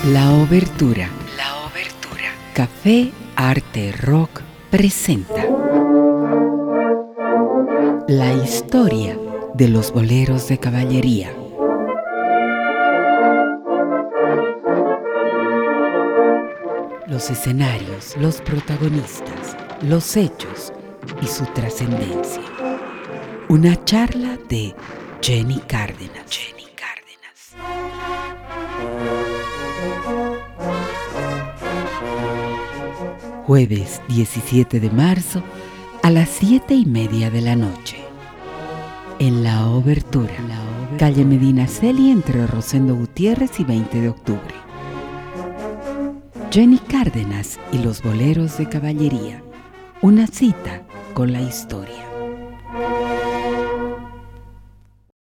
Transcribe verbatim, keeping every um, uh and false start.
La Obertura. La Obertura. Café Arte Rock presenta la historia de los boleros de caballería. Los escenarios, los protagonistas, los hechos y su trascendencia. Una charla de Jenny Cárdenas. Jenny Cárdenas. Jueves diecisiete de marzo a las siete y media de la noche. En La Obertura, la Obertura. Calle Medinaceli entre Rosendo Gutiérrez y veinte de octubre. Jenny Cárdenas y los boleros de caballería. Una cita con la historia.